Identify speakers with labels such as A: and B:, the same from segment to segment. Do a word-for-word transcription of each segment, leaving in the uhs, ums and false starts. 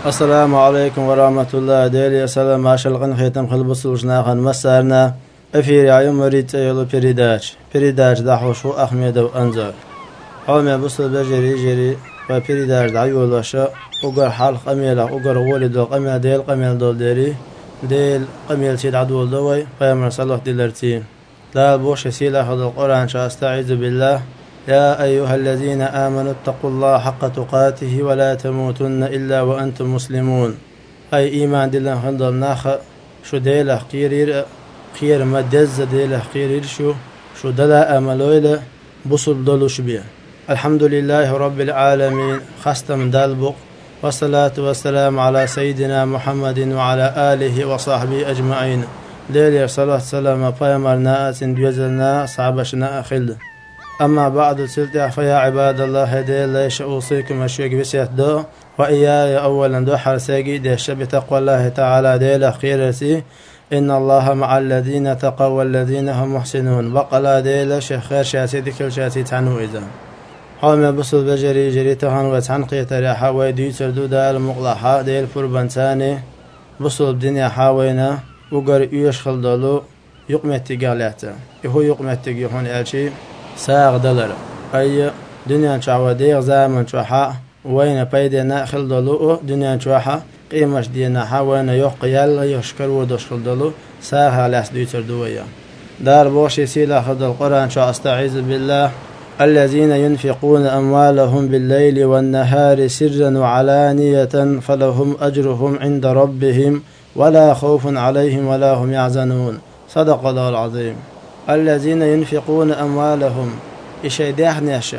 A: السلام عليكم ورحمة الله ديلي السلام معشلقن خيتم خلبص وشناخن مسارنا أفير عيوم مريت يلو بريداج بريداج دحوشو أحمد وأنزل حومي بصل بجري جري وبريداج دعيو لشا وقر حال قميلة وقر ولد وقميل ديل قميل دول ديري ديل قميل سيد عدو دوي فيمر صلح ديلرتين لا بوش سيلا خذ القرآن شاستعيذ بالله يا أيها الذين آمنوا اتقوا الله حق تقاته ولا تموتن إلا وأنتم مسلمون أي إيمان دلنا خندل ناخ شو ديله قيرير خير مدز ديله قيرير شو شو دلا أملويله بصل دلو شبيه الحمد لله رب العالمين خستم دالبق والصلاة والسلام على سيدنا محمد وعلى آله وصحبه أجمعين ديلي صلاة سلام فيمرنا أسن بيزلنا صعبشنا أخل أما بعد سلطة فيا عباد الله هدي ليش أوصيكم الشيك بسيط دو وإياي أولا دو حرساقي ديش بتقوى الله تعالى ديلا خيرتي إن الله مع الذين تقوى والذين هم محسنون بقلا ديلا شيخ خير شاسي ديكل شاسي تعنو إذا حومي بصل بجري جري تهان وتعنقية ريحة ويدي تردو دال مقلحة ديل فربانتاني بصل بدنيا حاوينا وقر يوش خلدلو يقمتي قالاته يهو يقمتي يهون ألشي ساغ دلر أي دنيا شعوة ديغ زامن شوحا وين بيدنا خلدلو دنيا شوحا قيمش دينا حاوين يوق يلا يشكر ودش خلدلو ساغ لاس ديتر دويا دار بوشي سيلا خد القرآن شو أستعيذ بالله الذين ينفقون أموالهم بالليل والنهار سرا وعلانية فلهم أجرهم عند ربهم ولا خوف عليهم ولا هم يحزنون صدق الله العظيم الذين ينفقون أموالهم إشي داحنيش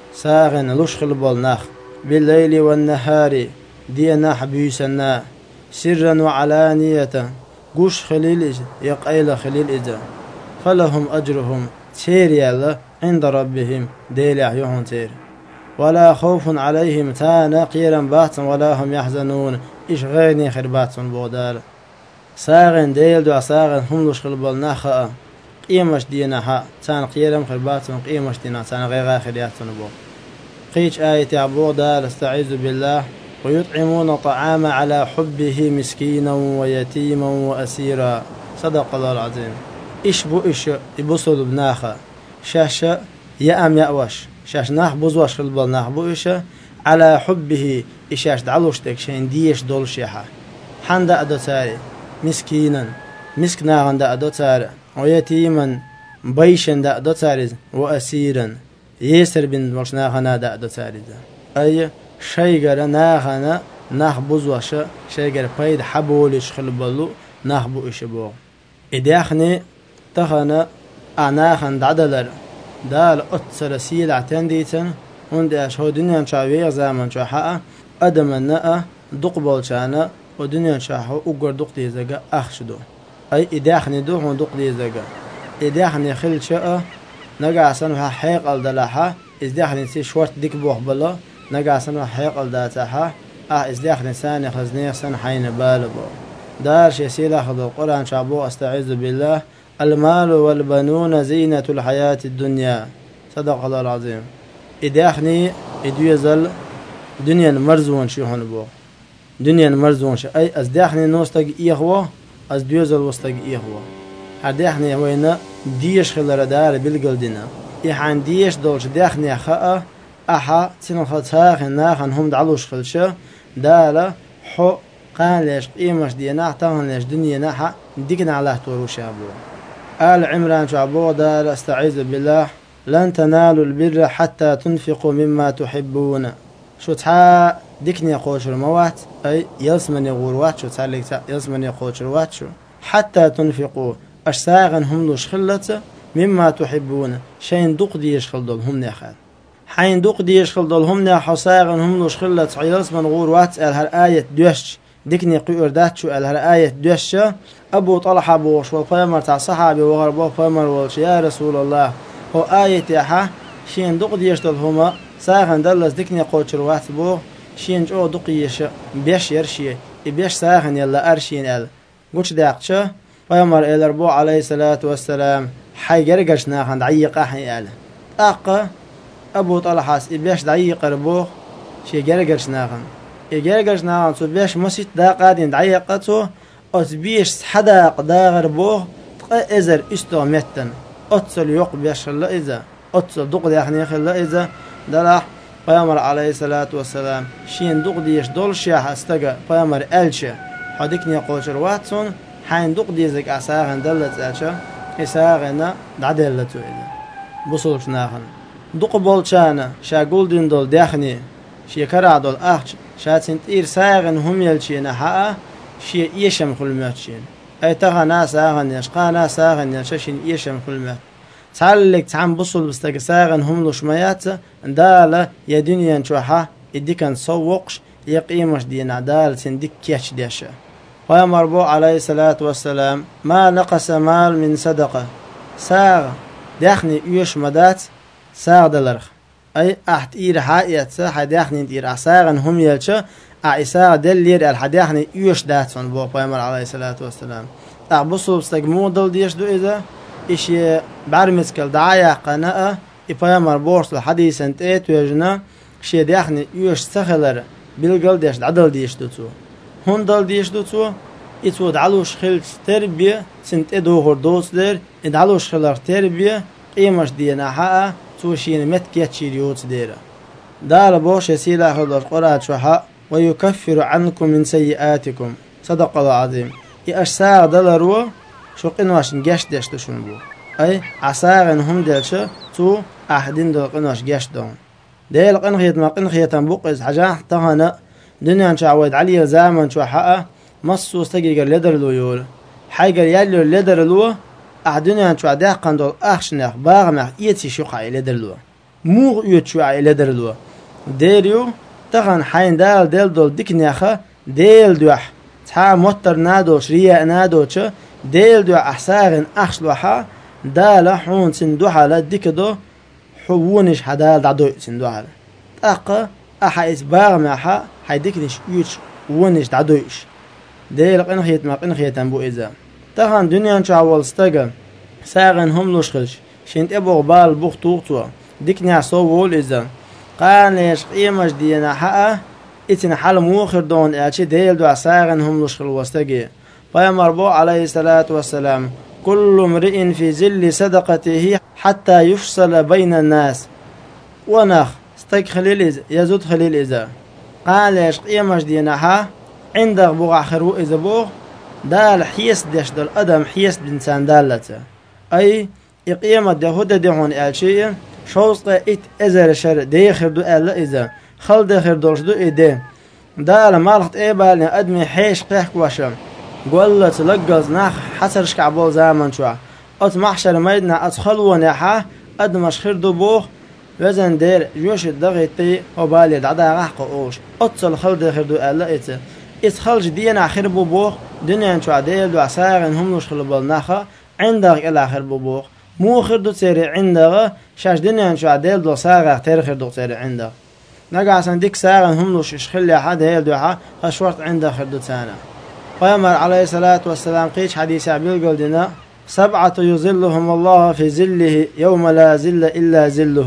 A: ساغن لشخل بالنخ بالليل والنهار دينا بيسنا سرا وعلانية قوش خليل يقيل خليل إذا فلهم أجرهم تير يلا عند ربهم ديل يحيوهم تير ولا خوف عليهم تانا قيرا باتن ولا هم يحزنون إيش غيرني خرباتن بودال ساغن ديل دو ساغن هم لشخل بالنخ قيمش دينها تان قيرم خرباتن قيمش دينها تان غير خرياتن بو قيش آية عبو دال استعيذ بالله ويطعمون الطعام على حبه مسكينا ويتيما وأسيرا صدق الله العظيم إيش بو إيش يبصل بناخا شاشة يأم يأوش شاش ناخ بوزوش خلبال ناخ بو إيش على حبه إيشاش دعلوش تك شين ديش دول شيحا حان دا أدو تاري مسكينا مسك ناغن دا أدو تاري ويتيما بيشن دا أدو تاري وأسيرا يسر بن وش ناغنا دا أدو تاري أي شيغر ناغنا ناخ بوزوش شيغر بايد حبولش خلبالو ناخ بو إيش بو إداخني تخنا أعناخن دعدلر دال أتسر سيلع تنديتن هند أشهو دنيا شاوية زامن شاحا أدمنا دقبال شانا ودنيا شاحو أقر دقدي زقا أخشدو أي إداخني دو هون دقدي زقا إداخني خل شاء نقع سنوها حيق الدلاحا إزداخني سي شورت ديك بوخ بلا نقع سنوها حيق الداتاحا أه إزداخني ساني خزنيخ سن حين بالبو دار شي سيلا خذ القرآن شعبو أستعيذ بالله المال والبنون زينة الحياة الدنيا صدق الله العظيم إداخني إدويزل دنيا مرزون شي هون بو دنيا مرزون شي أي أزداخني نوستق إيخوة أزدويزل وستق إيخوة هداخني وين ديش خلال دار بالقلدنا إحان ديش دولش داخني خاء أحا تنو خطاخن ناخن هم دعلوش خلشة دالا حو قال ليش قيمش دينا تهن ليش دنيا ناحا ديكنا على تورو شابو آل عمران شعبو دار استعيذ بالله لن تنالوا البر حتى تنفقوا مما تحبون شو تحا ديكني قوشر موات أي يلسمني غوروات شو تسالك يلسمني قوشر وات شو حتى تنفقوا أشساغن هم لوش خلت مما تحبون شين دوق ديش خلدول هم ناخد حين دوق ديش خلدول هم ناحو ساغن هم لوش خلت يلسمن غوروات ال هر آية دوش ديكني قيور داتشو ال هر آية دوش أبو طلحة بوش والفيمر تاع صحابي وغربو فيمر والش يا رسول الله هو آية ياحا شين دوق ديش دول هما ساغن دلس ديكني قوشر وات بو شين جو دوق يش بيش يرشي بيش ساغن يلا أرشين ال قوش داقشا فيمر إلربو عليه الصلاة والسلام حي قرقش ناخن دعيق أحي ال أق أبو طلحة بيش دعيق ربو شي قرقش ناخن يجرجش نعم تو بيش مسيت دا قادين دعيقته أت بيش حدا قداغر بوه إزر إستو متن أتصل يق بيش الله إذا أتصل دق ديخني خلا إذا دلح پیامبر علیه الصلاة والسلام شین دوق دیش دول شیح استگا پیامبر الچه حدیک نیا قوچر واتسون حین دوق دیزک اساغن دلت الچه اساغن دعدلتو ایده بصولش ناخن دوق بولچانه شا گولدین دول دیخنی شی کرا دول اخچ شا سنت ایر ساغن هم یلچینه ها شی ایشم خلمتشین ای تغا ناس آغن یشقا ناس آغن یششین ایشم خلمت تعلق تعم بصل بستك ساغن هم لشميات دالة يا دنيا نشوحة يديك نسوقش يقيمش دينا دال سندك كيش ديشة ويا مربو عليه الصلاة والسلام ما نقص مال من صدقة ساغ داخني يوش مدات ساغ دلرخ أي أحت إير حائيات ساحة داخني إير ساغن هم يلشة أعيساغ دلير الحداخني يوش داتون بو بيامر عليه الصلاة والسلام أعبصل بستك مودل ديش دو إذا إيش بعرمسكل دعاية قناة إبايمر بورس الحديث أنت إيه توجنا شيء داخني يوش سخلر بالقل ديش دعدل ديش دوتو هون دل ديش دوتو إتو دعلوش خلت تربية سنت إدوغر دوسلر إدعلوش خلر تربية قيمش دينا حقا توشين متكيت شيريوت ديرا دال بوش يسيلا خلر قرآن شوحا ويكفر عنكم من سيئاتكم صدق الله العظيم يأشساغ دلروا شو قنواش نجاش داشتو شنبو أي عساغن هم دالشة تو أحدين دول قنواش جاش دون ديل قنخيت ما قنخيت بوقز حاجة تهنا دنيا شعود علي زامن شو حقا مصو استجيجر لدر لو يول حاجر يالو لدر لو أحدنيا شو عداه قندول أخشناخ باغمخ يتي شو قاي لدر لو موغ يوت شو عاي لدر لو ديريو تغن حين دال ديل دول ديكنياخا ديل دوح تا موتر نادو شريا نادو چه ديل دو أحساغن أخشلوحا دالا حون سندوحا لديكدو حوونش حدال دعدو سندوحا تاقا أحا إسباغ معها حيديكنش يوش ونش دعدوش ديل قنخيت ما قنخيت بو إذا تاقان دنيا نشعوال استاقا ساغن هم لوشخلش شنت إبوغ بال بوغ توغتوا ديكنيا صوول إذا قان ليش قيمش دينا حقا إتن حال موخر دون إعشي ديل دو ساغن هم لوشخل واستاقي فيمربو عليه الصلاة والسلام كل امرئ في ظل صدقته حتى يفصل بين الناس ونخ استيق خليل إذا يزود خليل إذا قال يش قيمش دينها عندك بوغ آخر إذا بوغ دال حيس ديش دال أدم حيس بإنسان دالته أي إقيمة دهودة دهون إلشيء شوصة إت إزر شر ديخر دو ألا إذا خل ديخر دولش دو إيدي دال مالخت إيبال أدمي حيش قيحك وشم قول تلقز ناخ حسرش كعبول زامن شوع أت محشر ميدنا أتخلو ناحا أدمش خير دو بوغ وزن دير جوش الدغيتي وبالي دعدا غحق أوش أتصل خل ديخر دو ألا إيتا إتخلج دينا خير بو بوغ دنيا شوع ديل دو عساغن هم نوش خلبال ناخا عندك إلا خير بو بوغ مو خير دو تيري عندك شاش دنيا شوع ديل دو ساغا تير خير دو تيري عندك نقع عسان ديك ساغن هم نوش إشخلي حد هيل دو حا خشورت عندك خير دو تانا فيمر عليه الصلاة والسلام قيش حديث عبيل قلدنا سبعة يظلهم الله في ظله يوم لا ظل إلا ظله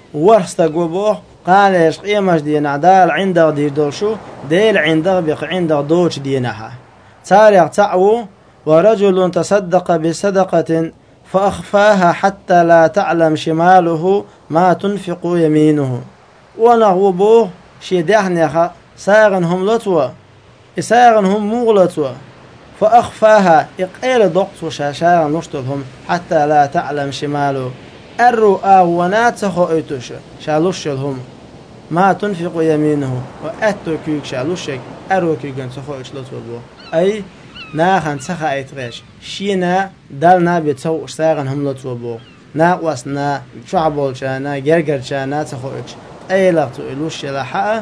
A: ورستقوبوه قال يش قيمش دينا دال عندك دير دولشو ديل عندك بق عندك دوش دينها تاريخ تعو ورجل تصدق بصدقة فأخفاها حتى لا تعلم شماله ما تنفق يمينه ونغوبوه شيداحنيخا ساغنهم لطوة إساغنهم مغلطوة فأخفاها إقيل ضغط وشاشا نشتلهم حتى لا تعلم شماله الرؤى ونات سخوئتوش شالوشلهم ما تنفق يمينه وأتو كيك شالوشك أرو كيكن سخوئتش لطوة أي ناخن سخا إتغيش شينا دالنا بيتسو ساغنهم لطوة بو ناقوسنا شعبولشانا جرجرشانا سخوئتش أي لغتو إلوش لحا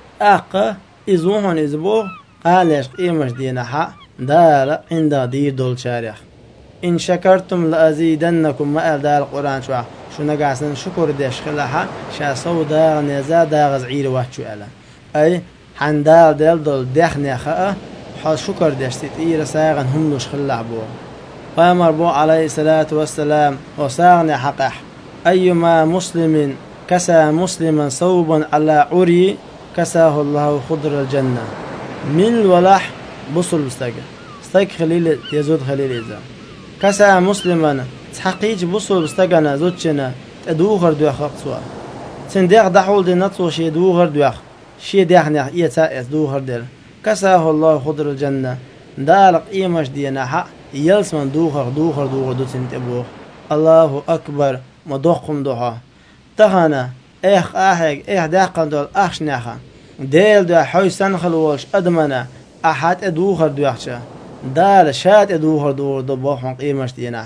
A: أقا إزوهن إزبوغ قالش قيمش دينا حق دال عند دير دول شاريخ إن شكرتم لأزيدنكم ما أل دال القرآن شو شو نقاسن شكر ديش خلاها شا صو داغ نزا داغ زعير وحشو ألا أي حن دال دال دول دخني خاء حال شكر ديش تتئير ساغن هم لش خلا بو فامر بو عليه الصلاة والسلام وساغني حقح أيما مسلم كسى مسلما صوبا على عري كساه الله خضر الجنة من الولح بصل بستاق استاق خليل يزود خليل إذا كسا مسلما تحقيج بصل بستاقنا زوجنا تدوغر دوخ أقصوا تنديق دحول دي نطو شي دوغر دوخ شي ديخنيخ إيه تائس دوغر دير كساه الله خضر الجنة دالق إيمش دينا حق يلس من دوغر دوغر دوغر دو تنتبوخ الله أكبر مدوخم دوها تخانا إيخ آهيك إيخ داقن دول أخش ناخا ديل دو حوي سنخل والش أدمنا أحد أدوغر دوخشا دال شاد أدوغر دوغر دو بوخم إيمش دينا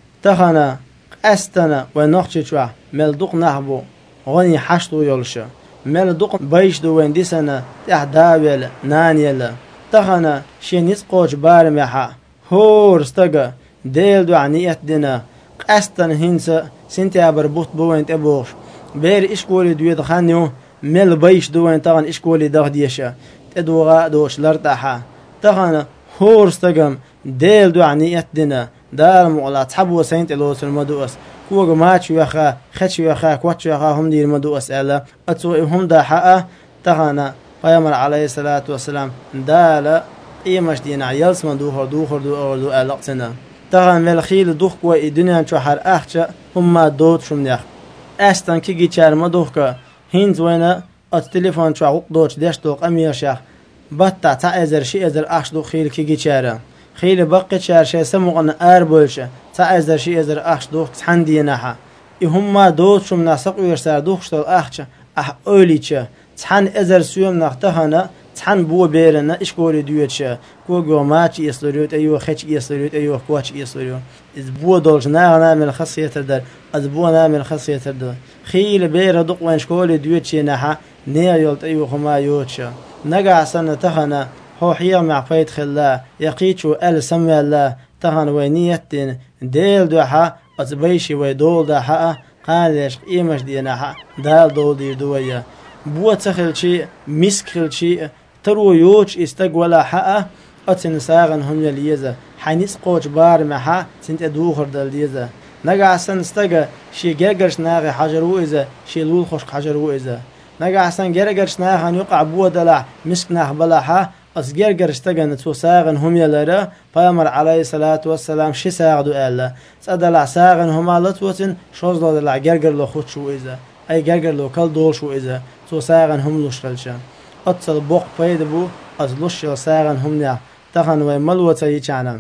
A: تخانا أستنا ونخشي شوح ملدوق نحبو غني حشتو يولشا ملدوق بيش دو وين سنة تحداويل نانيلا تخانا شي نسقوش بارميحا هور استقا ديل دو عنيت دينا أستن هنسا سنتيابر بوت بوين تبوش بير إشكولي دويد خانيو مل بيش دوين تغن إشكولي دغ ديشا تدوغا دوش لرتاحا تخانا هور استقام ديل دو عنيت دينا دار مغلا تحبو سنت الوس المدوس كوغ ماتش ويخا خش ويخا كواتش ويخا هم دي المدوس ألا أتو هم دا حقا تخانا فيامر عليه الصلاة والسلام دالا إيمش دينا يلس من دوخر دوخر دوخر دو ألقتنا تغن ملخيل دوخ كوي الدنيا شوحر أخشى هم دوت شمنيخ أستن كي جيتشار ما دوخك هينز وينا التليفون شوح دوش ديش دوق أمير شيخ بطا تعزر شي أزر أخش دوخ خيل كي جيتشار خيل بقى شار شي سموغنا أربولش تعزر شي أزر أخش دوخ تحندي ناحا هم دوت شمنا سقو يرسار دوخ شتول أخشى أح أوليش تحن أزر سيوم نختهنا تحن بو بيرنا إشكوري دويتشا كوغو ماتش يسلوريوت أيوه خش يسلوريوت أيوه كواتش يسلوريوت إز بو دولش نا نعمل خاصية تردر إز بو نعمل خاصية تردر خيل بير دق وين شكولي دويتشي نحا نيا يولت أيوه خما يوتشا نقع سنة تخنا هو حيا مع فايت خلا يقيتشو أل سمي الله تخن وينيتين ديل دوحا أتبيشي ويدول دوحا قاليش إيمش ديناحا دال دول دي دويا بو تخل شيء مسكل شيء ترو يوش استقولا حقا أتن ساغن هم يليزا حنيس قوش بار محا سنت أدوخر داليزا نقع سن استقا شي جرقرش ناغي حجرو إذا شي لول خوش حجرو إذا نقع سن جرقرش ناغن يقع بو دلع مسك ناغ بلاحا أس جرقرش تقا نتو ساغن هم يلرا فيامر عليه الصلاة والسلام شي ساغدو ألا سأدلع ساغن هما لطوتن شوز دلع جرقر لو خود شو إذا أي جرقر لو كل دول شو إذا تو ساغن هم لوش خلشان أتصل بوق فايد بو أزلوش ساغن هم نع تخن ويملوة يجعنا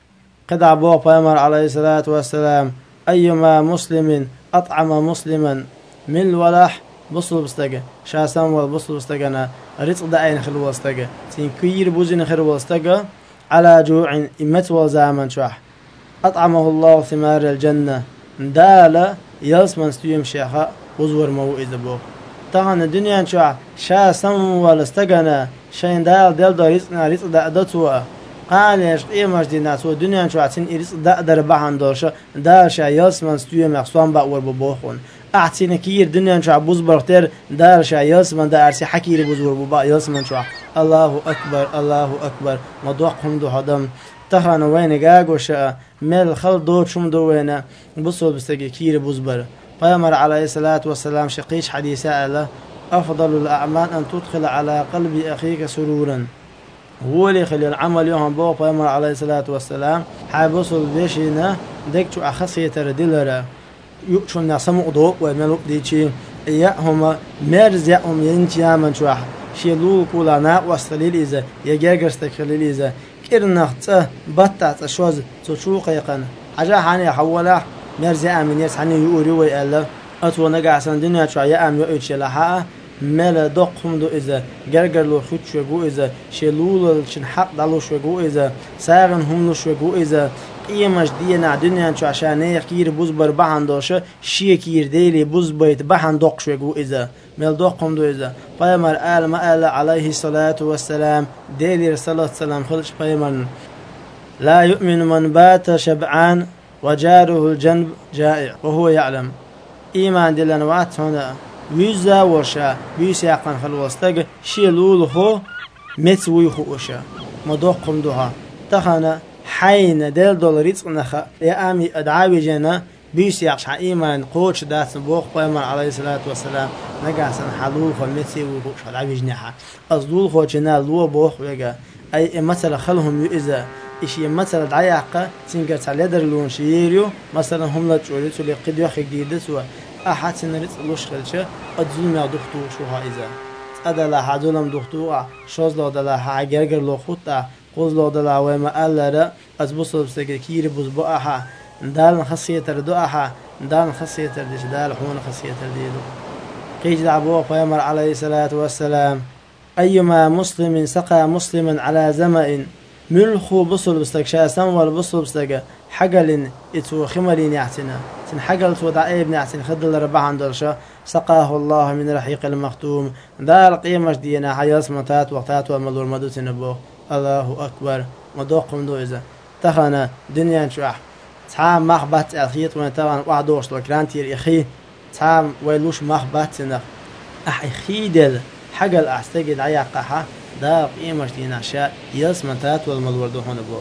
A: قد بوق فيامر عليه الصلاة والسلام أيما مسلم أطعم مسلما من الولح بصل بستقى شاسم والبصل بستقنا رزق داين خلو بستقى سين كير بوزين خلو بستقى على جوع إمت والزامن شح أطعمه الله ثمار الجنة دالا يلسمن ستيم شيخا وزور موئذ بوق طبعا الدنيا شو شاسم والاستجنا شين دال دل داريسنا ريس دا دتوا قال يش إيماش دينا سو الدنيا شو عتين ريس دا در بحن دارش دال شا يلسمن ستوي مخصوم بأور ببوخون أعتين كير الدنيا شو عبوز برتر دال شا يلسمن دا أرسي حكير بزور ببا يلسمن شو الله أكبر الله أكبر مدوقهم دو هدم تخان وين جاجوش مل خل دور شم دوينا بصوا بستجي كير بزبر فيامر عليه الصلاة والسلام شقيش حديثة له أفضل الأعمال أن تدخل على قلب أخيك سرورا هو اللي خلي العمل يوم بو فيامر عليه الصلاة والسلام حابصل بيشينا دكتو أخصية تردلرا يؤشو الناس مقضوق وملوك ديشي إياهما مرز يأهم ينتيا من شوح شيلول كولا ناق وستليل إذا يجاقر ستكليل إذا كيرنخت بطعت أشواز تشوق يقن حاجة حاني حولا مرز يأمن يسحني يؤري ويألا أتو نقع سندنيا شو يأمن يؤتش لحا ملا دقهم دو إذا جرجر لو خد شو إذا شيلول شن حق دلو شو إذا ساغن هم لو شو إذا قيمش دينا دنيا شو عشان يخير بوز بر بحن داشه شيء كير ديلي بوز بيت بحن دق شو إذا مل دقهم دو إذا فيمر آل ما آل عليه الصلاة والسلام ديلي رسالة السلام خلش فيمر لا يؤمن من بات شبعان وجاره الجنب جائع وهو يعلم إيمان دلنا وعت هنا ويزا وشا بيساقن خلوستق شيلول هو متوي خوشا مدوقم دوها تخنا حين دل دولاريت نخا يا امي ادعاوي جنا بيش يعش إيمان قوش داس بوق بيمر عليه الصلاة والسلام نجاسن حلول خمسي وقوش على بيجنحها أصدول خوشنا لو بوق وجا أي مثلا خلهم يؤذى إشي مثلا دعيقة تنقل على يدر لون شيريو مثلا هم لا تقولوا اللي قد يأخذ جديد سوا أحد سنريت لوش خلشة أتظلم يا دكتور شو هايزا أدلا حدولم دكتور شوز لا أدلا حاجرجر لو خطة قوز لا أدلا وما ألا أزبص بسكير بزباحة دال خاصية تردوها دال خاصية تردش دال حون خاصية ترديدو قيج دعبوه فيمر عليه الصلاة والسلام أيما مسلم سقى مسلما على زمأ ملخو بصل بستك شاسم والبصل بستك حقل إتو خملين يعتنا تن حقل تودع ابن يعتن خدل ربع عن درشة سقاه الله من رحيق المختوم دال قيمة دينا حياس متات وقتات ومدور مدوت نبوه الله أكبر مدوقم دو إذا تخنا دنيا نشوح تعام مخبت الخيط ونتوان واحد دوش وكرانتير إخي تعام ويلوش مخبت نخ أح إخي دل حق الأستجد عياقها دا قيمة دينا شاء يلس منتات والمدوردو هون بو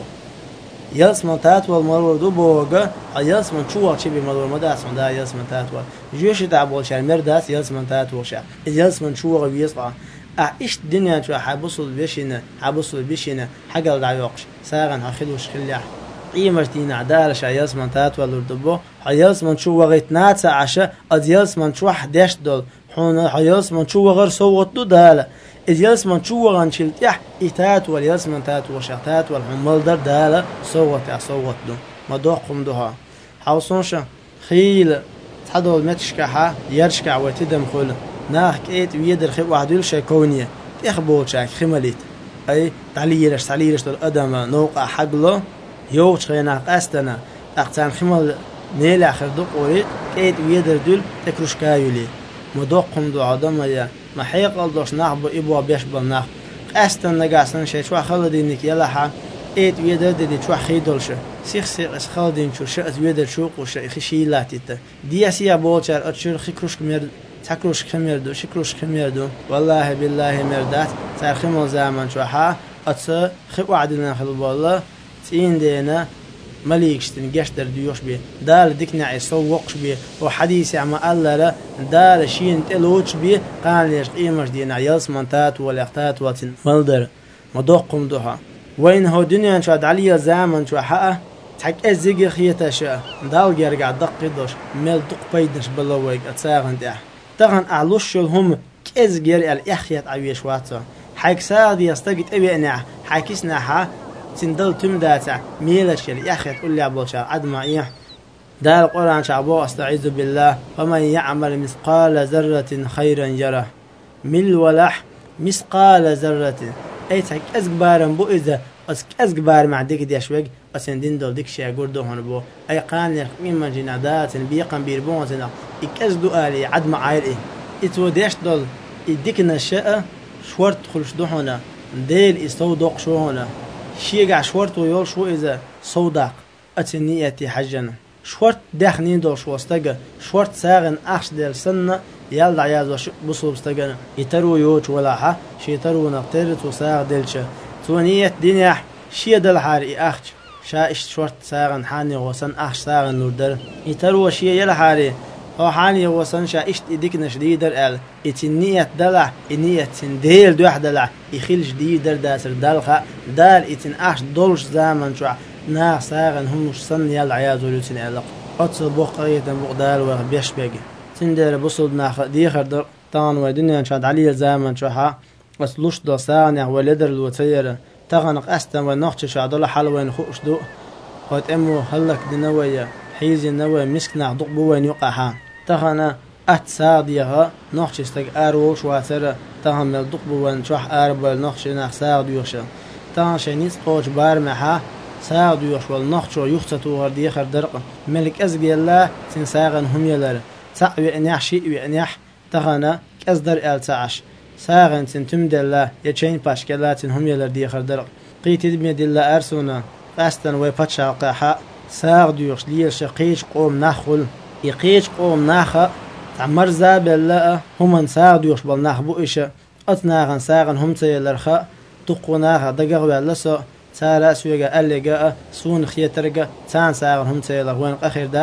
A: يلس منتات والمدوردو بوغا يلس من شو وقت بي مدور مداس من دا يلس منتات وال جوش تعبول شان مرداس يلس منتات وشا يلس من شو وقت بيصقع أح إيش الدنيا شو حبصل بيشنا حبصل بيشنا حق الدعيوقش ساغن هخلوش خليح قيمة دين عدالة شايلس من تات والردبو حيلس من شو وغيت ناتسا عشا أديلس من شو حداش دول حون حيلس من شو وغير صوت دو دالة إديلس من شو وغن شلتيح إتات واليلس من تات وشاتات والحمال در دالة صوت يا صوت دو مدوقم دوها حوصونشا خيل تحدو المتشكحة يرشكع وتدم خل ناخ كيت ويدر خي وعدول شاكونية تخبو شاك خمليت أي تعليرش تعليرش دول أدم نوقع حقله يوش خينا قاستنا أقتان خمال نيل آخر دو قوري كيت ويدر دول تكروش كايولي مدوقهم دو عدم يا ما حيق الدوش نحبو إبوا بيش بالنح قاستنا قاستنا شي شوح خلدينك يلاحا إيت ويدر دي شوح خيدولش سيخ سيخ اس خلدين شو شأت ويدر شوق وش خشي لاتيتا دي سيا بولشار أتشور خكروش كمير تكروش كميردو شكروش كميردو والله بالله مردات تار خمال زمان شوحا أتس خب وعدنا خلو بالله تين دينا مليكشتن جشتر ديوش بي دال ديكنا يسوقش بي وحديث عما الله لا دال شين تلوش بي قال ليش قيمش دينا يلس منتات والاختات واتن ملدر مدوقم دوها وين هو دنيا شاد عليا زمن شو حقه تحك ازيق خيتا شا دال جرجع دق دوش مل دق بيدش بلويك اتساغن ده تغن اعلوش هم كز جري الاخيات عويش واتو حيك سادي يستقيت ابي انع حاكيسنا ها تندل تمداتع ميلش يا اخي تقول لي ابو شعب عد معي دار القران شعبو استعيذ بالله ومن يعمل مثقال ذره خيرا يره مل ولح مثقال ذره اي تك ازغبارن بو اذا ازغبار مع ديك دي شوق اسندين دول ديك شي غوردو هون بو اي قان من جنادات بيقن بيربون زنا يكزدو الي عد معاير ايه اتو ديش دول يديك نشاء شورت خلش دو هنا ديل يستودق شو هنا شيء شورت ويول شو إذا صودق أتنيتي حجنا شورت دخنين دول شو استجا شورت ساغن أخش دل سنة يلا عياز وش بصوب استجنا يترو يوش ولا ح شيء ترو نقترت وساغ دلش تونية دنيا شيء دل حاري أخش شايش شورت ساغن حاني وسن أخش ساغن نور دل يترو شيء يلا حاري هو حاني وسن شايش إديك نشديدر ال إتنية دلع إنية تنديل دو دلع يخيل جديد در داسر دلخة دال إتن أخش دولش زمن شو نا ساغن هم مش سن يلا عياز ولوتين علق أتصل بقرية بقدال وبيش بيجي تندير بصل ناخ ديخر در طان ودنيا شاد علي زمن شو ها بس لوش دو سانع ولدر الوتير تغنق أستم ونخش شادل حلوين خوش دو قد أمو هلك دنوية حيز النوى مسكنا ضق بوين يقعها تغنى أتساعديها نخش استج أروش واتر تهم الضق بوين شح أربل نخش نخساعد يوشا تان شنيس قوش بارمها ساعد يوش والنخش ويختتو هردي خر درق ملك أزجي الله تنساغن هم يلر تعوي أنيح شيء وأنيح تغنى كأزدر آل تعش ساغن تنتمد الله يتشين باش كلاتن هم يلر دي خر درق قيت بيد الله أرسونا قاستن ويفتشا قاحا ساعد يوش ليش قيش قوم نخل يقيش قوم ناخا تعمر زاب الله هم ساعد يوش بالناخ بوئشة أتناغن ساغن هم تيلرخا تقوناها دقاغ باللسو تارا سويقا ألقا سون خيترقا تان ساغن هم تيلر وين أخير دات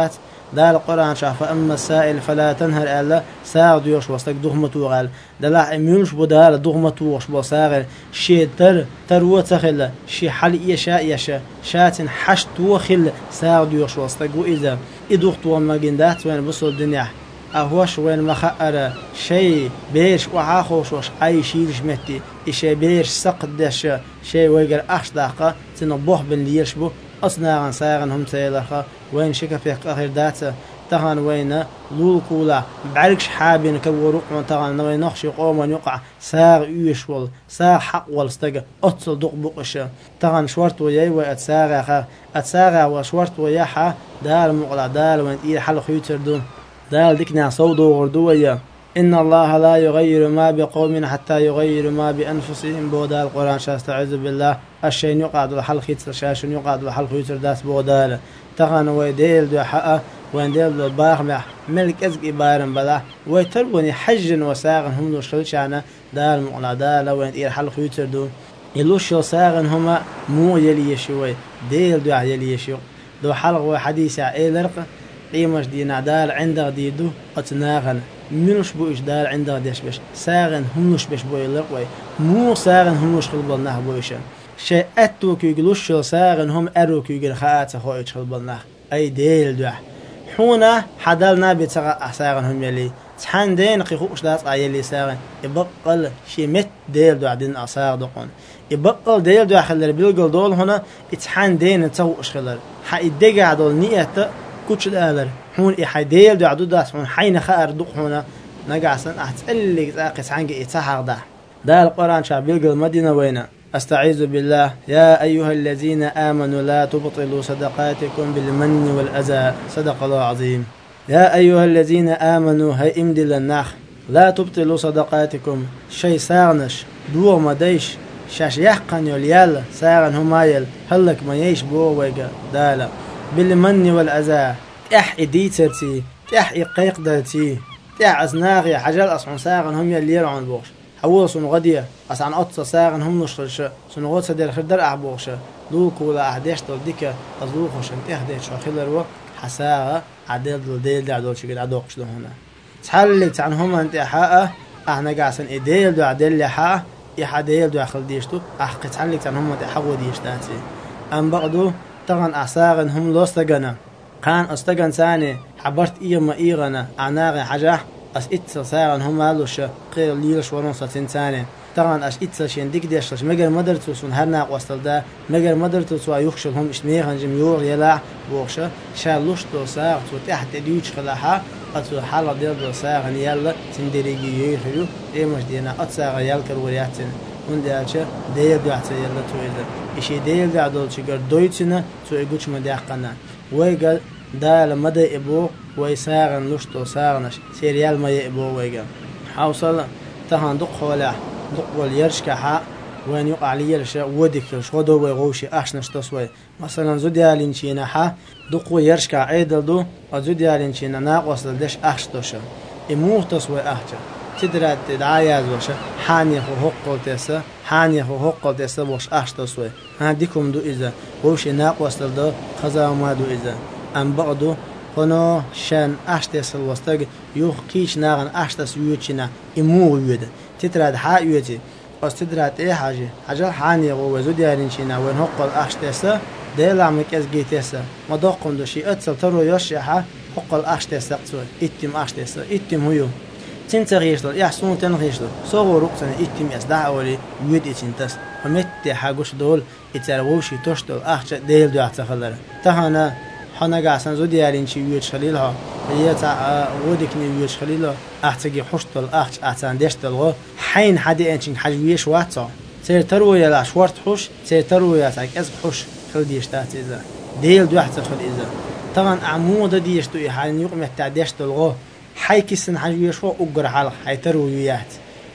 A: دال القرآن شاف أما السائل فلا تنهر ألا ساغ ديوش وستك دغمة وغال دلع اميولش بدال دغمة وغش بساغر شي تر ترو تخل شي حل يشاء يشاء شاتن حشت وخل ساغ ديوش وستك وإذا إدوخت وما جندات وين بصل الدنيا أهوش وين مخأر شيء بيش وعاخوش وش أي شيء جمتي إشي بيش سقدش شيء ويقر أخش داقة تنبوه بن ليشبو أصناعا ساغن هم تيلخا وين شكا في آخر داتا تغان وين لول كولا بعركش حابين كوروق تغان وين نخشي قوم ونقع ساغ يشول ساغ حق والستجا أتصل دق بقش تغان شورت وياي وأتساغ خا أتساغ وشورت وياها دار مقلع دار وين إيه حل خيوتر دون دار ديكنا صودو وردويا إن الله لا يغير ما بقوم حتى يغير ما بأنفسهم بودا القرآن شاستعذ بالله الشيء يقعد الحل خيتر شاشن يقعد الحل خيتر داس بودال تغان ويديل دو حقه وين ديل دو باغمح ملك أزق إبارن بلا ويتربوني حجن وساغن هم دو شلشانا دار مقلا دار وين إير حل خيتر دو يلوشو ساغن هما مو يلي يشوي ديل دو يلي يشو دو حلق وحديث إيلرق قيمش دينا دار عندها ديدو أتناغن منوش بو إجدار عندها ديش بش ساغن هموش بش بو يلقوي مو ساغن هموش خلبالناه بويشن شيء أتو كيقلوش ساغن هم أرو كيقل خاات خويش خلبالناه أي ديل دوح حونا حدالنا بيتغى ساغن هم يلي تحان دين قيقوش داس عيلي ساغن يبقل شي مت ديل دوح دين أساغ دقون يبقل ديل دوح خلر بيلقل دول هنا اتحان دين تغوش خلر حا إدقع دول نيئة كوتش الآلر حون إحديل دو عدو داس حون حين خائر دق هنا نقعسن أحتقلك تاقس عنك إتحاق ده ده القرآن شعب يلقى المدينة وينا أستعيذ بالله يا أيها الذين آمنوا لا تبطلوا صدقاتكم بالمن والأذى صدق الله عظيم يا أيها الذين آمنوا هاي امدي للنخ لا تبطلوا صدقاتكم شي ساغنش دو مديش شاش يحقن يليال ساغن همايل هلك ما يش بو ويقى دالا بالمن والأذى تح إديترتي تح إقيق دلتي تح أزناغي حجل أصعن ساغن هم يلي يرعون بوش حول سن غدية أصعن أطس ساغن هم نشرش سن غد سدير خدر أعبوش دول كولا أحديش دول ديكا أزلوخوش انت أحديش وخيلر وقت حساغة عديل دول ديل دع دول شكل عدوقش دول هنا تحلل تعن هم انت حاقة احنا قاسن إديل دو عديل لحاقة إحديل دو أخل ديشتو أحقي تحلل تعن هم انت حقو ديشتاتي أم بقدو طغن أساغن هم لوستغنا كان أستغن ثاني حبرت إيما إيغنا عناغي حجاح أس إتسل ساغن هم هالوش قير ليلش ورنصة ثاني طغن أش إتسل شين ديك ديشلش مجر مدرتو سن هرناق وصل دا مجر مدرتو سوا يخشل هم إشميغن جميور يلاع بوغشة شالوشتو ساغ تو تحت ديوش خلاحا أتو حالا ديل دو ساغن يلا تندريجي يويخيو إيمش دينا أتساغ يالكر ورياتين وندياتش ديل دوحت يلا تو إذا إشي ديل دو عدول شكر دويتنا تو إيقوش مديحقنا ويقال دال مدى إبو ويساغن لشتو ساغنش سيريال ما يبو ويقال حوصل تهان دق خولع دق واليرشك حا وين يقع ليرش ودك شودو ويغوشي أحشنش تسوي مثلا زوديالين شينا حا دق ويرشك عيدل دو زوديالين شينا ناقوصل دش أحشتوش إموه تسوي أحشا تدرات تدعايا زوشا حاني خو هقل تسا حاني خو هقل تسا وش أحشتوسوي ها ديكم دو إذا وش ناقوصل دو خزا ما دو إذا أم بعدو خنو شان أشتس الوستج يوخ كيش ناغن أشتس يوتشنا إمو يود تتراد حا يوتي أو تتراد إيه حاجة حاجة حاني غو زوديارين شينا وين هقل أشتس ديل عمك أز جيتس ما دقون دو شيء أتصل ترو يشيحة هقل أشتس قصوي إتم أشتس إتم هيو تنتغيشل يحسون تنغيشل صغور رقصنا إتم يسدع أولي يود إتنتس فمت حاجوش دول إترووشي تشتل أخش ديل دو أعتخلر تهانا حنا قاسن زوديارين شي ويش خليلها هي تاع ودك ني ويش خليلها احتجي حشتل احت احتان دشتل حين حدي انشين حجويش واتا سير تروي لا شورت حش سير تروي تاع از حش خديش تاع اذا ديل دو احت خل اذا طبعا عمود ديش تو حين يقم تاع دشتل حي كسن حجويش و اقر حال حي ترويات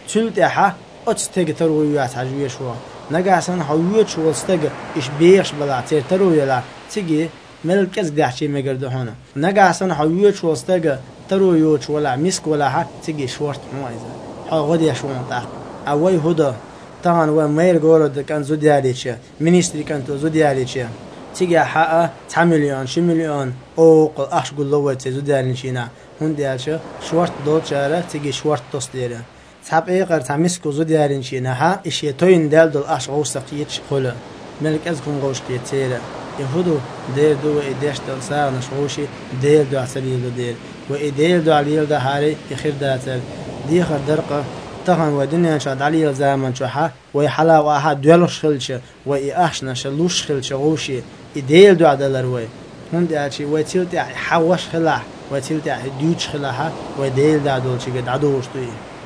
A: تلتها اتستج ترويات حجويش و نقاسن حويش وستج ايش بيش بلا سير تروي لا تيجي ملك از دحشي مقرده هنا نقاسن حويش وستج ترويوش ولا مسك ولا حق تيجي شورت مويزه ها غدي شوون تاع اوي هدا طبعا وين مير غورد كان زودياليش مينستري كان زودياليش تيجي حقه تعمليون شو مليون أو قل أخش قل لوه تزو دارين شينا هون ديالش شورت دول شارة تيجي شورت تصديره تحب إيه قر تعمسكو زو دارين شينا ها إشي توين دال دول أخش غوستقيتش خلا ملك أزكم غوش كيتيرا يهودو دير دو وإيديش دل ساغ نشغوشي دير دو عسليل دو دير وإيدير دو عليل دا هاري يخير داتر دي خر درقة طبعا ودنيا شاد عليل زامن شوحا ويحلا واحد دولش خلش وإيأحشنا شلوش خلش غوشي إيديل دو عدلر وي هون دي عشي ويتيل تاع حوش خلاح ويتيل تاع ديوش خلاحا ويديل دا دول شي قد عدوش توي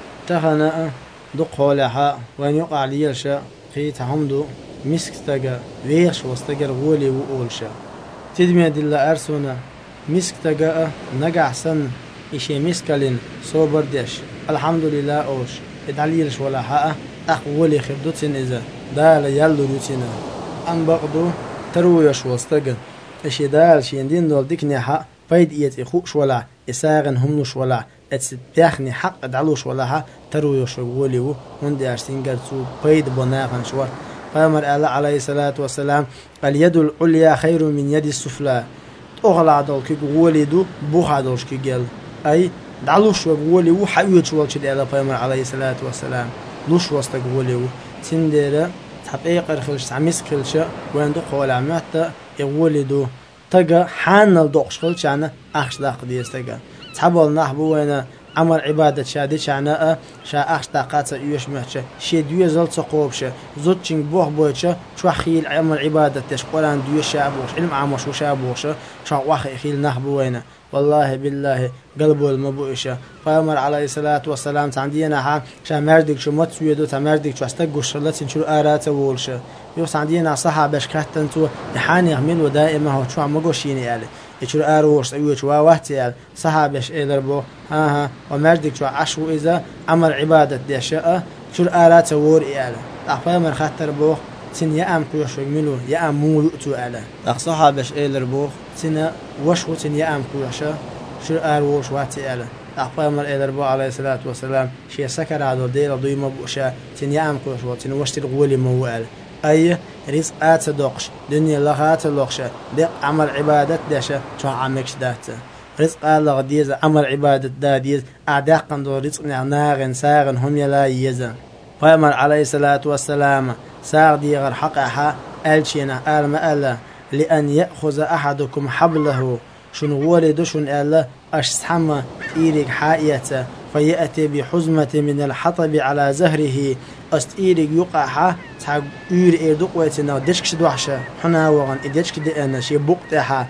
A: تخنا دو قولها وين يقع عليل شا قيت همدو مسك تجا ويش وستجر غولي وقولشة تدمي دلا أرسونا مسك تجا نجع سن إشي مسكلين صوبر ديش الحمد لله أوش إدعليلش ولا حقه أقولي خبدوتين إذا دال يلو روتينا أن بقدو ترويش وستجا إشي دال شيندين دول ديكني حق فايد إيت إخوش ولا إساغن همنوش ولا اتستيخني حق إدعلوش ولا حق ترويش غولي و هندي أرسين قرسو فايد بناغن شوار فأمر الله عليه الصلاة والسلام اليد العليا خير من يد السفلى أغلى دول كي ولدو بوها دولش كي جل أي دعلوش وقولي وحيوش والشد الله فأمر عليه الصلاة والسلام لوش وسط قولي تندير تحقيق الخلش تعميس خلش وين دو قول عمات يولدو تجا حان الدوقش خلش أنا أخش داق ديس تجا تحبول نحبو وين عمل عبادة شادي شعناء شا أخش طاقات يوش محشة شي دوية زلت سقوبشة زوت شنك بوح بوشة شو خيل عمل عبادة تش قران دوية شابوش علم عمش وشابوش شو واخ خيل نحبوينا والله بالله قلبه المبوشة فأمر عليه الصلاة والسلام تعندينا ها شا مردك شو متسويدو تمردك شو استقوش لتن شو آرات وولشة يوس عندينا صحابش كاتنتو يحاني يغملوا دائما هو شو مقوشيني يعني يشور أروش أيوة شو وقتيال صحابش إلربو ها ها ومردك شو عشو إذا عمل عبادة دشاء شو آلات وور إياله أخويا من خاطر بوخ تن يأم كوش يعملوا يأم مو يؤتوا على أخ صحابش إلربو تن وشو تن يأم كوشة شو أروش وقتيال أخويا من إلربو عليه الصلاة والسلام شيء سكر هذا دير ضي مبوشة تن يأم كوش وتن وشتر قولي موال أي رزقات دوقش دنيا لغات لغشة دق عمل عبادة دشة شو عمكش دات رزق الله ديز عمل عبادة دا ديز أعداء قندو رزقنا ناغن ساغن هم يلا يزن فأمر عليه الصلاة والسلام ساغ دي غير حقها ألشينا آل مألا لأن يأخذ أحدكم حبله شن ولد شن ألا أشسحما إيرك حائيته فيأتي بحزمة من الحطب على زهره أستيرك يقعها تحق يور إيردوق ويتنا دشكش دوحشة حنا وغن إدشك دئنا شي بقتها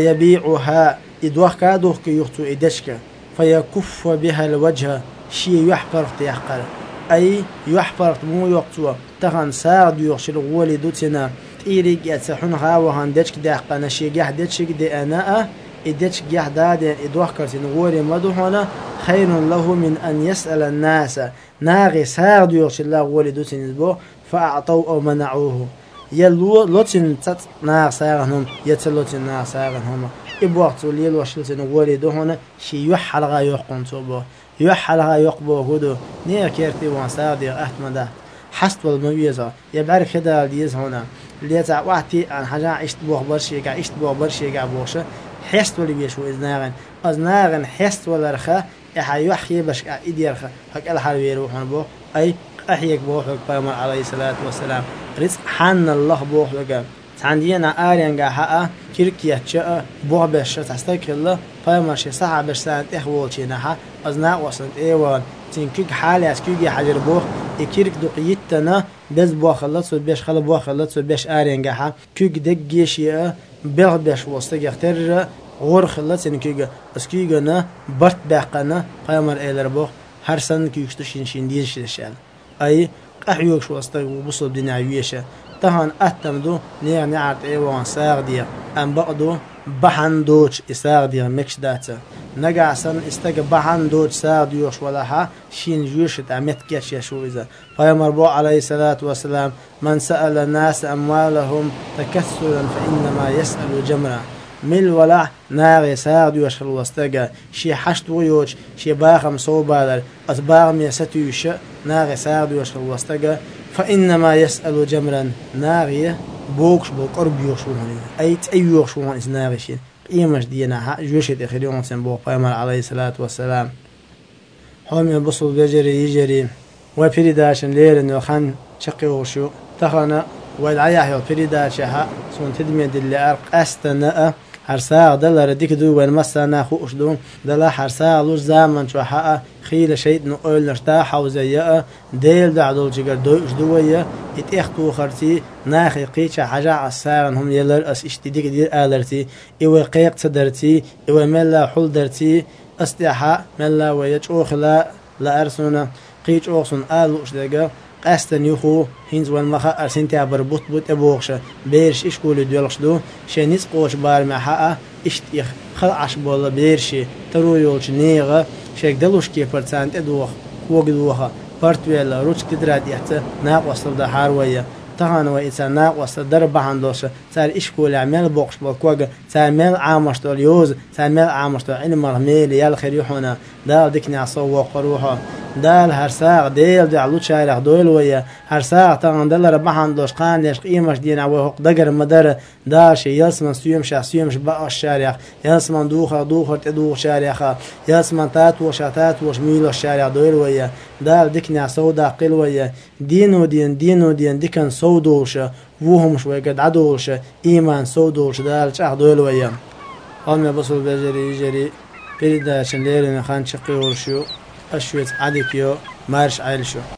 A: فيبيعها إدوخ كادوخ يختو إدشك فيكف بها الوجه شي يحفرق تيحقر أي يحفرق مو يقتوا تغن ساعد يخشل والدتنا إيرك يتسحنها وغن دشك ديحقنا شي جح دشك دئنا إدتش جح دادين إدوخ كرتين غوري مدوحنا خير له من أن يسأل الناس ناغي ساعد يخشل الله والدتنا بو فأعطوا أو منعوه يلو لوتين تت ناغ ساغنهم يتلوتين ناغ ساغنهم إبوقتو ليل وشلتين غوري دوهنا شي يحلغا يقون توبو يحلغا يقبو هدو نير كيرتي وان ساعدي أحمد حسب المويزة يبعرف كده ديز هنا اللي تعواتي عن حاجة عشت بوخ برشيقا عشت بوخ برشيقا بوخشة حست ولي بيشو إذناغن أذناغن حست ولا رخا إحا يحيي بشكا إدي رخا حق الحال بيروحون بوخ أي أحيك بوخك فأمر عليه الصلاة والسلام رزق حن الله بوخك عندنا آريان جاها كيركيا شاء بوخ بش تستيق الله فأمر شيء صح بش سنت إخوال شينها أذناء وصلت إيوان تنكيك حالي أسكيجي حجر بوخ إكيرك دقيتنا بس بوخ الله تسوي بيش خلا بوخ الله تسوي بيش آريان جاها كيك دقيش يا بيغ بيش وسط يختار غور خلا تنكيجا أسكيجنا برت باقنا فأمر إيلر بوخ هر سنة كيكشتشين شين ديش الشال أي أحيوك شو وسط وبصل بدنا عيشة تهان أتمدو نير نعرت إيوان ساغ دير أم بقدو بحن دوش إساغ دير مكش داتا نقع سن استقى بحن دوش ساغ ديوش ولها شين جوشت أمت كيش يشو إذا فيمر بو عليه الصلاة والسلام من سأل الناس أموالهم تكسلا فإنما يسأل جمرا مل ولا ناغي ساغ ديوش الوستقى شي حشت ويوش شي باخم صوبالر أتباغ ميستيوش ناغي ساغ ديوش الوستقى فإنما يسأل جمرا ناغية بوكش بقرب يوشون هني أي أي يوشون إسناغشين قيمة دينا جوشة إخريون سنبوق بيمر عليه الصلاة والسلام هم يبصوا بيجري يجري وبريداشن لير إنه خان شقي وشو تخنا والعياح يبريداش ها سون تدمي دل أرق أستناء حرساء دل رديك دو وين مسنا خوش دون دل حرساء لوش زمن شو حقه خيل شيء نقول نرتاح وزياء ديل دعدول جگر دوش دوية اتخطو خرتي ناخي قيتش حاجة عسارن هم يلر أس اشتديك دير آلرتي إيوه قيق تدرتي إيوه ملا حل درتي استيحاء ملا ويج أوخلا لأرسونا قيتش أوخسون آلوش دقا قاستن يخو هينز والمخا أرسنتي بربط بوت أبوخشة بيرش إش كولي ديالش دو شنيس قوش بار محقا إشتيخ خلعش بولا بيرشي ترو يولش نيغا شيك دلوش كي برتسانت أدوخ ووق دوخا بارتويلا روش تدراد يحتا ناق وصل دا حاروية تهان وإنسان ناق وصل درب عندوش صار إش كولي عمل بوخش بالكوغا صار مال عامش دول يوز صار مال عامش دول علم مرميل يال خير يحونا دال ديكني عصو وقروحا دال هرساق ديل دي علو شارع دويل ويا هرساق تان دل ربح عندوش قان ليش قيمش دينا وحق دقر مدر داشي يسمن سيوم شخصيومش بقى الشارع يسمن دوخا دوخا تدوخ شارع يسمن تاتوش تاتوش ميلو الشارع دويل ويا دال ديكني سودا قيل ويا دينو دين دينو دين ديكن سودوش وهم شوي قد عدوش إيمان سودوش دال شاخ دويل ويا هم يبصوا بجري يجري بريداشن ليرين خان شقي ورشو أشويت عديكيو مارش عيلشو